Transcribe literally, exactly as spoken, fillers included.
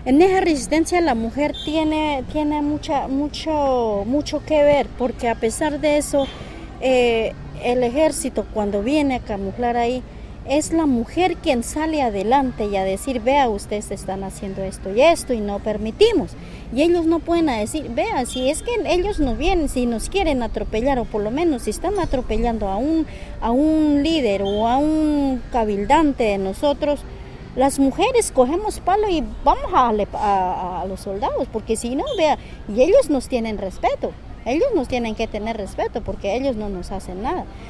En esa resistencia la mujer tiene, tiene mucha, mucho, mucho que ver, porque a pesar de eso, eh, el ejército cuando viene a camuflar ahí, es la mujer quien sale adelante y a decir, vea, ustedes están haciendo esto y esto y no permitimos. Y ellos no pueden decir, vea, si es que ellos nos vienen, si nos quieren atropellar, o por lo menos si están atropellando a un, a un líder o a un cabildante de nosotros, las mujeres cogemos palo y vamos a, a, a los soldados, porque si no, vea, y ellos nos tienen respeto, ellos nos tienen que tener respeto porque ellos no nos hacen nada.